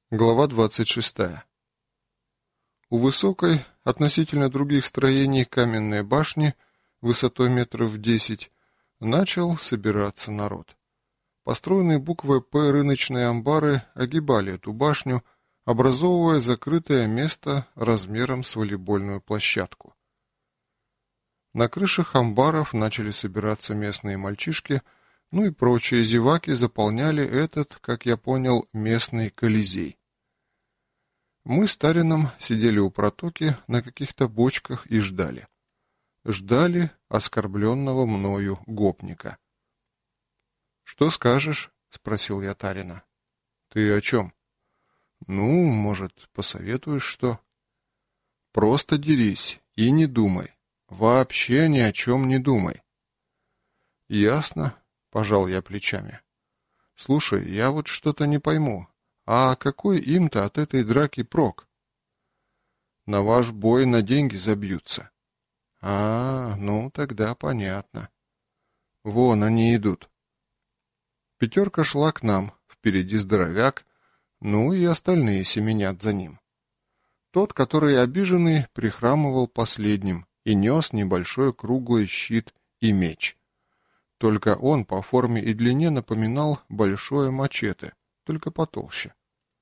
Глава 26. У высокой, относительно других строений каменной башни, высотой метров 10, начал собираться народ. Построенные буквой «П» рыночные амбары огибали эту башню, образовывая закрытое место размером с волейбольную площадку. На крышах амбаров начали собираться местные мальчишки, ну и прочие зеваки заполняли этот, как я понял, местный Колизей. Мы с Тарином сидели у протоки на каких-то бочках и ждали. Ждали оскорбленного мною гопника. «Что скажешь?» — спросил я Тарина. «Ты о чем?» «Ну, может, посоветуешь что?» «Просто дерись и не думай. Вообще ни о чем не думай». «Ясно», — пожал я плечами. «Слушай, я вот что-то не пойму. А какой им-то от этой драки прок? На ваш бой на деньги забьются. Ну тогда понятно. Вон они идут. Пятерка шла к нам, впереди здоровяк, ну и остальные семенят за ним. Тот, который обиженный, прихрамывал последним и нес небольшой круглый щит и меч. Только он по форме и длине напоминал большое мачете, только потолще.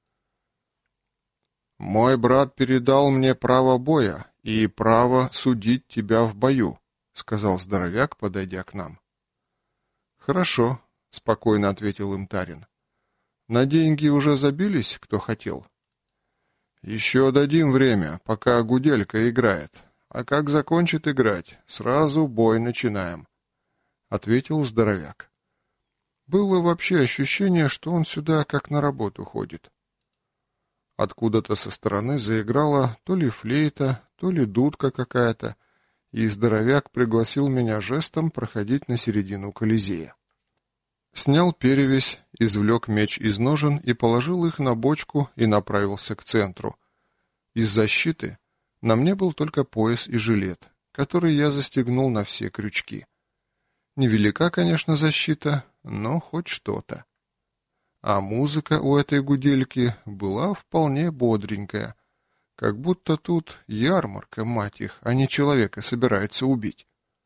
«Мой брат передал мне право боя и право судить тебя в бою», — сказал здоровяк, подойдя к нам. «Хорошо», — спокойно ответил им Тарин. «На деньги уже забились, кто хотел?» «Еще дадим время, пока гуделька играет. А как закончит играть, сразу бой начинаем», — ответил здоровяк. Было вообще ощущение, что он сюда как на работу ходит. Откуда-то со стороны заиграла то ли флейта, то ли дудка какая-то, и здоровяк пригласил меня жестом проходить на середину Колизея. Снял перевязь, извлек меч из ножен и положил их на бочку и направился к центру. Из защиты на мне был только пояс и жилет, который я застегнул на все крючки. Невелика, конечно, защита, но хоть что-то. А музыка у этой гудельки была вполне бодренькая, как будто тут ярмарка, мать их, а не человека собираются убить.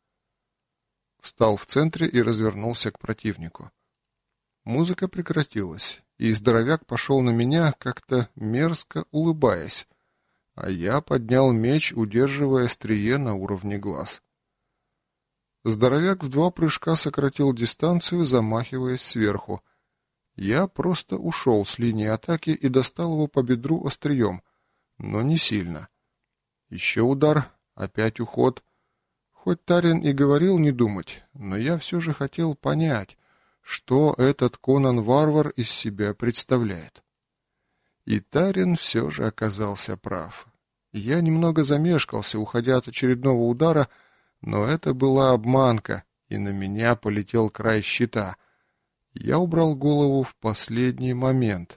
Встал в центре и развернулся к противнику. Музыка прекратилась, и здоровяк пошел на меня, как-то мерзко улыбаясь, а я поднял меч, удерживая острие на уровне глаз. Здоровяк в 2 прыжка сократил дистанцию, замахиваясь сверху. Я просто ушел с линии атаки и достал его по бедру острием, но не сильно. Еще удар, опять уход. Хоть Тарин и говорил не думать, но я все же хотел понять, что этот Конан-варвар из себя представляет. И Тарин все же оказался прав. Я немного замешкался, уходя от очередного удара, но это была обманка, и на меня полетел край щита. Я убрал голову в последний момент.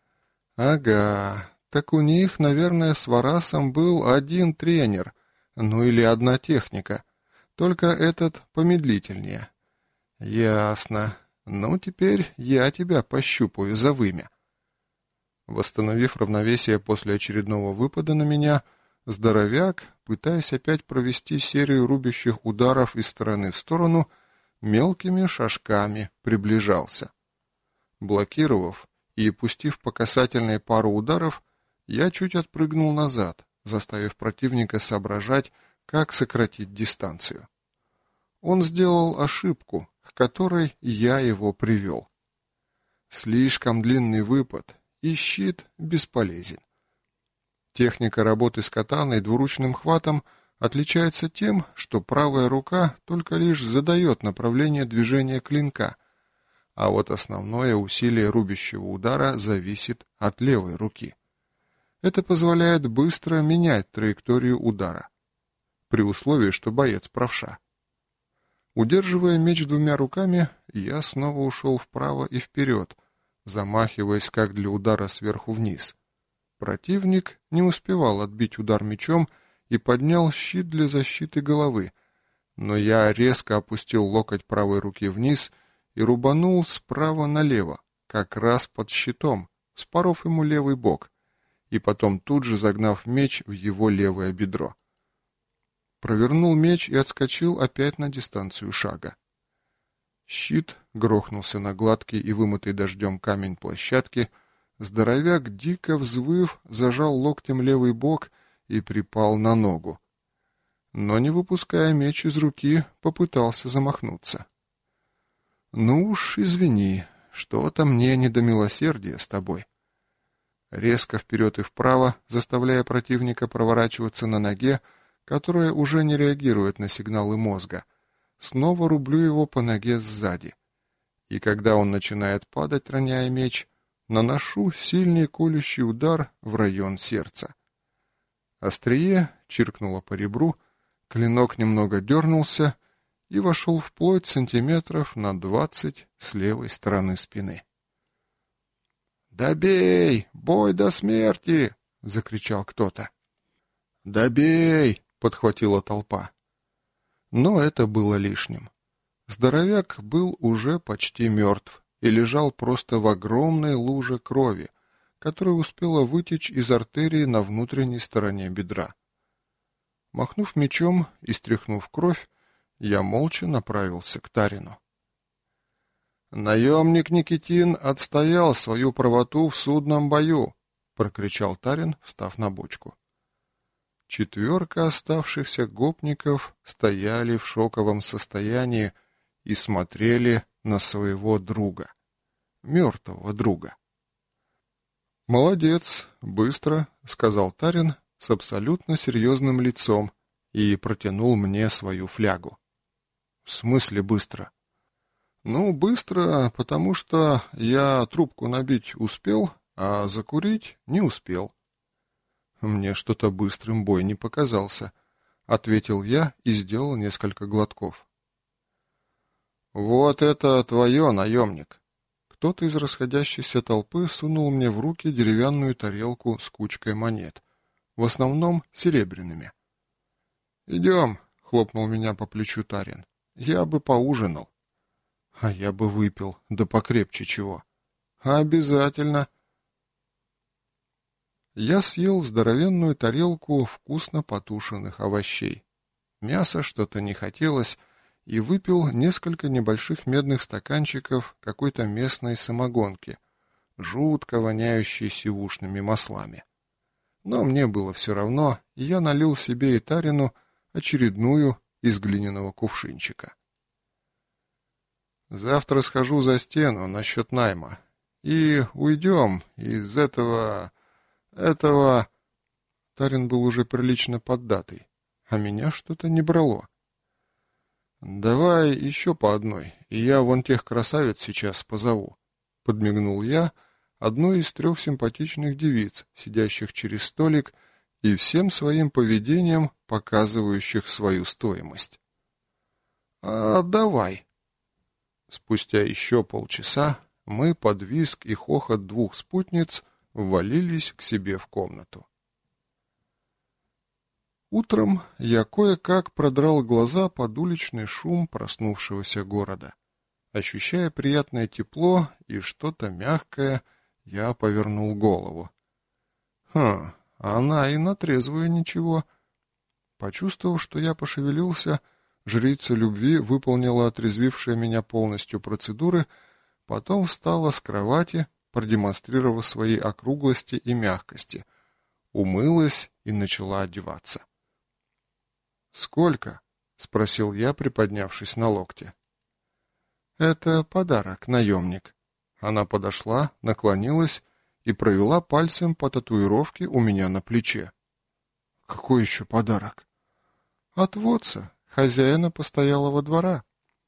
Ага, так у них, наверное, с Варасом был один тренер, ну или одна техника, только этот помедлительнее. Ясно. Ну, теперь я тебя пощупаю за вымя. Восстановив равновесие после очередного выпада на меня, здоровяк, пытаясь опять провести серию рубящих ударов из стороны в сторону, мелкими шажками приближался. Блокировав и пустив по касательной пару ударов, я чуть отпрыгнул назад, заставив противника соображать, как сократить дистанцию. Он сделал ошибку, к которой я его привел. Слишком длинный выпад, и щит бесполезен. Техника работы с катаной двуручным хватом отличается тем, что правая рука только лишь задает направление движения клинка, а вот основное усилие рубящего удара зависит от левой руки. Это позволяет быстро менять траекторию удара, при условии, что боец правша. Удерживая меч 2 руками, я снова ушел вправо и вперед, замахиваясь как для удара сверху вниз. Противник не успевал отбить удар мечом и поднял щит для защиты головы, но я резко опустил локоть правой руки вниз и рубанул справа налево, как раз под щитом, вспоров ему левый бок, и потом тут же загнав меч в его левое бедро. Провернул меч и отскочил опять на дистанцию шага. Щит грохнулся на гладкий и вымытый дождем камень площадки, здоровяк, дико взвыв, зажал локтем левый бок и припал на ногу. Но, не выпуская меч из руки, попытался замахнуться. «Ну уж, извини, что-то мне не до милосердия с тобой». Резко вперед и вправо, заставляя противника проворачиваться на ноге, которая уже не реагирует на сигналы мозга, снова рублю его по ноге сзади. И когда он начинает падать, роняя меч, наношу сильный колющий удар в район сердца. Острие чиркнуло по ребру, клинок немного дернулся и вошел вплоть сантиметров на 20 с левой стороны спины. «Добей! Бой до смерти!» — закричал кто-то. «Добей!» — подхватила толпа. Но это было лишним. Здоровяк был уже почти мертв и лежал просто в огромной луже крови, которая успела вытечь из артерии на внутренней стороне бедра. Махнув мечом и стряхнув кровь, я молча направился к Тарину. «Наемник Никитин отстоял свою правоту в судном бою», — прокричал Тарин, встав на бочку. Четверка оставшихся гопников стояли в шоковом состоянии и смотрели на своего друга, мертвого друга. «Молодец, быстро», — сказал Тарин с абсолютно серьезным лицом и протянул мне свою флягу. «В смысле быстро?» «Ну, быстро, потому что я трубку набить успел, а закурить не успел». «Мне что-то быстрым бой не показался», — ответил я и сделал несколько глотков. «Вот это твое, наемник!» Кто-то из расходящейся толпы сунул мне в руки деревянную тарелку с кучкой монет, в основном серебряными. «Идем», — хлопнул меня по плечу Тарин, — «я бы поужинал». «А я бы выпил, да покрепче чего». «Обязательно». Я съел здоровенную тарелку вкусно потушенных овощей. Мяса что-то не хотелось, и выпил несколько небольших медных стаканчиков какой-то местной самогонки, жутко воняющей сивушными маслами. Но мне было все равно, и я налил себе и Тарину очередную из глиняного кувшинчика. «Завтра схожу за стену насчет найма, и уйдем из этого... Тарин был уже прилично поддатый, а меня что-то не брало. «Давай еще по одной, и я вон тех красавиц сейчас позову», — подмигнул я одной из 3 симпатичных девиц, сидящих через столик и всем своим поведением показывающих свою стоимость. Давай». Спустя еще полчаса мы под визг и хохот 2 спутниц ввалились к себе в комнату. Утром я кое-как продрал глаза под уличный шум проснувшегося города. Ощущая приятное тепло и что-то мягкое, я повернул голову. Она и на трезвую ничего. Почувствовав, что я пошевелился, жрица любви выполнила отрезвившие меня полностью процедуры, потом встала с кровати, продемонстрировав свои округлости и мягкости, умылась и начала одеваться. «Сколько?» — спросил я, приподнявшись на локте. «Это подарок, наемник». Она подошла, наклонилась и провела пальцем по татуировке у меня на плече. «Какой еще подарок?» «От Вотса, хозяина постоялого двора.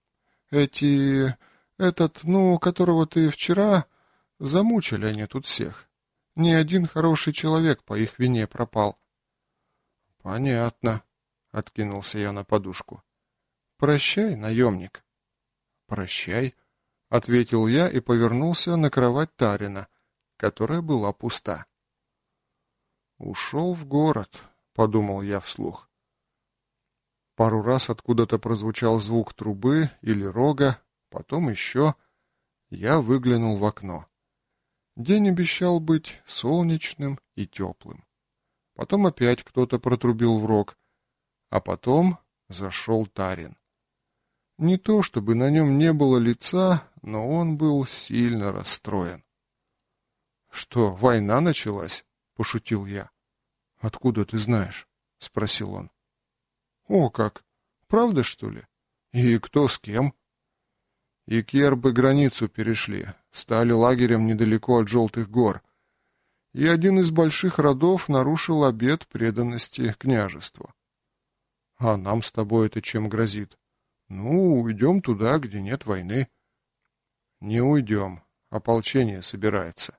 Которого ты вчера, замучили они тут всех. Ни один хороший человек по их вине пропал». «Понятно», — откинулся я на подушку. «Прощай, наемник». «Прощай», — ответил я и повернулся на кровать Тарина, которая была пуста. «Ушел в город», — подумал я вслух. Пару раз откуда-то прозвучал звук трубы или рога, потом еще. Я выглянул в окно. День обещал быть солнечным и теплым. Потом опять кто-то протрубил в рог, а потом зашел Тарин. Не то, чтобы на нем не было лица, но он был сильно расстроен. — Что, война началась? — пошутил я. — Откуда ты знаешь? — спросил он. — О как! Правда, что ли? И кто с кем? И кербы границу перешли, стали лагерем недалеко от Желтых гор. И один из больших родов нарушил обет преданности княжеству. А нам с тобой это чем грозит? Ну, уйдем туда, где нет войны. Не уйдем, ополчение собирается.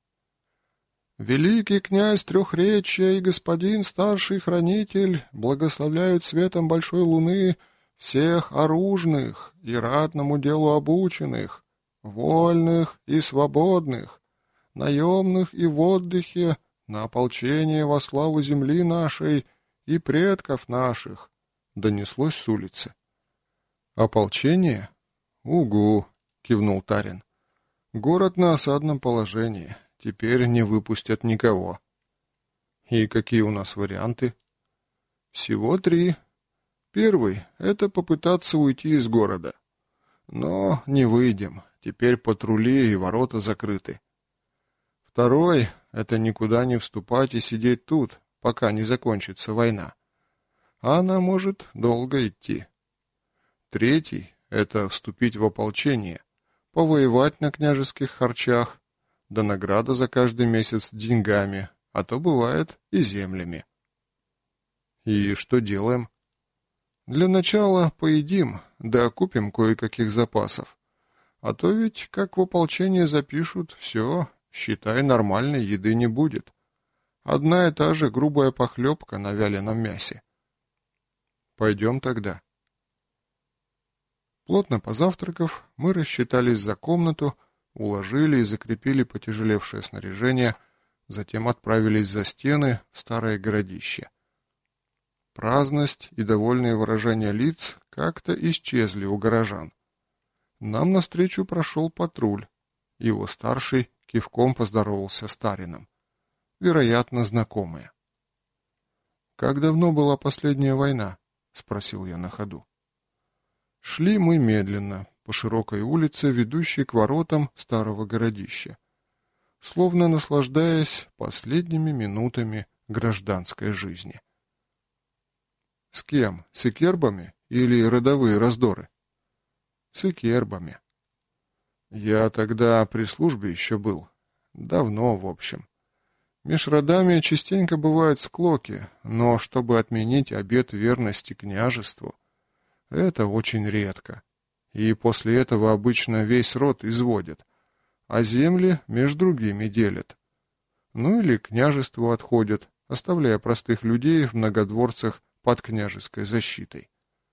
Великий князь Трехречья и господин старший хранитель благословляют светом большой луны всех оружных и ратному делу обученных, вольных и свободных, наемных и в отдыхе, на ополчение во славу земли нашей и предков наших, донеслось с улицы. Ополчение? Угу, кивнул Тарин. Город на осадном положении. Теперь не выпустят никого. И какие у нас варианты? Всего 3. Первый — это попытаться уйти из города. Но не выйдем. Теперь патрули и ворота закрыты. Второй — это никуда не вступать и сидеть тут, пока не закончится война. А она может долго идти. Третий — это вступить в ополчение, повоевать на княжеских харчах, да награда за каждый месяц деньгами, а то бывает и землями. И что делаем? Для начала поедим, да купим кое-каких запасов. А то ведь, как в ополчение запишут, все, считай, нормальной еды не будет. Одна и та же грубая похлебка на вяленом мясе. Пойдем тогда. Плотно позавтракав, мы рассчитались за комнату, уложили и закрепили потяжелевшее снаряжение, затем отправились за стены в старое городище. Праздность и довольные выражения лиц как-то исчезли у горожан. Нам навстречу прошел патруль. Его старший кивком поздоровался с Тарином. Вероятно, знакомые. «Как давно была последняя война?» — спросил я на ходу. Шли мы медленно, по широкой улице, ведущей к воротам старого городища, словно наслаждаясь последними минутами гражданской жизни. С кем? С икербами или родовые раздоры? С икербами. Я тогда при службе еще был. Давно, в общем. Меж родами частенько бывают склоки, но чтобы отменить обет верности княжеству, это очень редко. И после этого обычно весь род изводят, а земли между другими делят. Ну или к княжеству отходят, оставляя простых людей в многодворцах под княжеской защитой.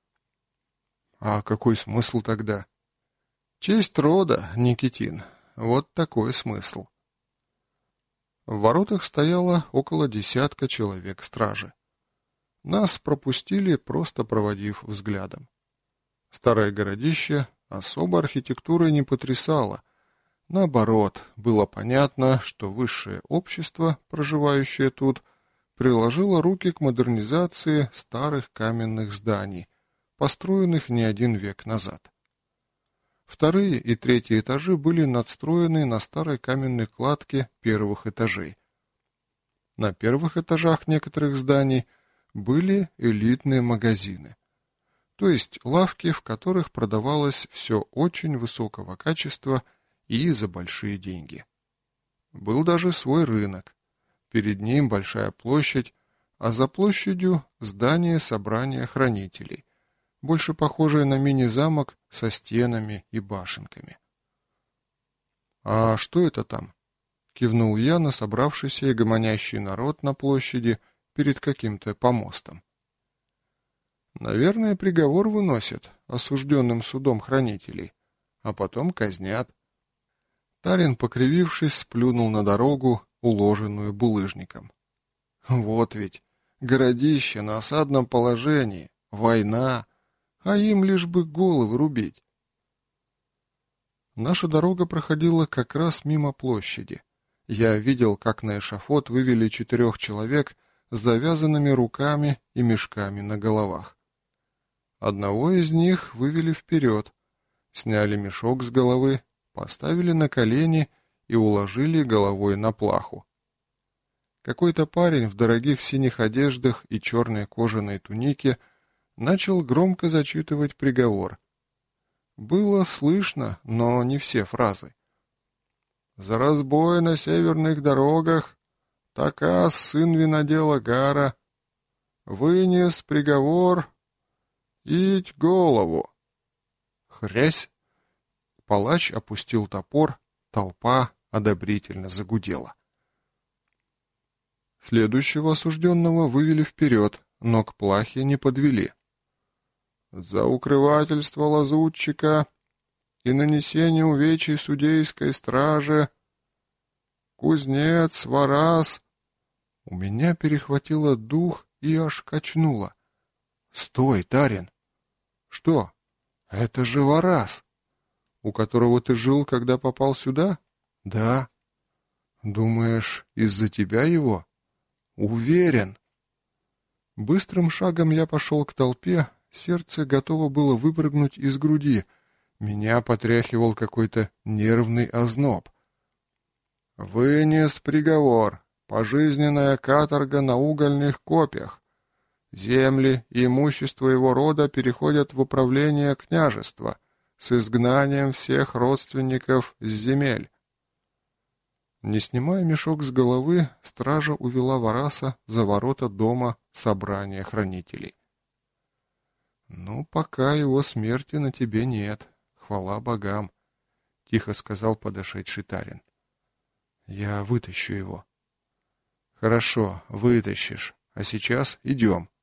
А какой смысл тогда? Честь рода, Никитин. Вот такой смысл. В воротах стояло около 10 человек стражи. Нас пропустили, просто проводив взглядом. Старое городище особо архитектурой не потрясало. Наоборот, было понятно, что высшее общество, проживающее тут, приложило руки к модернизации старых каменных зданий, построенных не один век назад. Вторые и третьи этажи были надстроены на старой каменной кладке первых этажей. На первых этажах некоторых зданий были элитные магазины, то есть лавки, в которых продавалось все очень высокого качества и за большие деньги. Был даже свой рынок. Перед ним большая площадь, а за площадью здание собрания хранителей, больше похожее на мини-замок со стенами и башенками. «А что это там?» — кивнул я на собравшийся и гомонящий народ на площади перед каким-то помостом. «Наверное, приговор выносят осужденным судом хранителей, а потом казнят». Тарин, покривившись, сплюнул на дорогу, уложенную булыжником. «Вот ведь, городище на осадном положении, война, а им лишь бы головы рубить». Наша дорога проходила как раз мимо площади, Я видел, как на эшафот вывели 4 человек с завязанными руками и мешками на головах. Одного из них вывели вперед, сняли мешок с головы, поставили на колени и уложили головой на плаху. Какой-то парень в дорогих синих одеждах и черной кожаной тунике начал громко зачитывать приговор. Было слышно, но не все фразы. «За разбой на северных дорогах Такас, сын винодела Гара, вынес приговор ить голову». Хрясь! Палач опустил топор, толпа одобрительно загудела. Следующего осужденного вывели вперед, но к плахе не подвели. «За укрывательство лазутчика и нанесение увечий судейской страже кузнец, Варас». У меня перехватило дух и аж качнуло. «Стой, Тарин!» «Что? Это же Варас, у которого ты жил, когда попал сюда?» «Да». «Думаешь, из-за тебя его?» «Уверен». Быстрым шагом я пошел к толпе, сердце готово было выпрыгнуть из груди, меня потряхивал какой-то нервный озноб. «Вынес приговор. Пожизненная каторга на угольных копьях. Земли и имущество его рода переходят в управление княжества с изгнанием всех родственников с земель». Не снимая мешок с головы, стража увела Вараса за ворота дома собрания хранителей. «Ну, пока его смерти на тебе нет, хвала богам», — тихо сказал подошедший Тарин. «Я вытащу его». «Хорошо, вытащишь, а сейчас идем».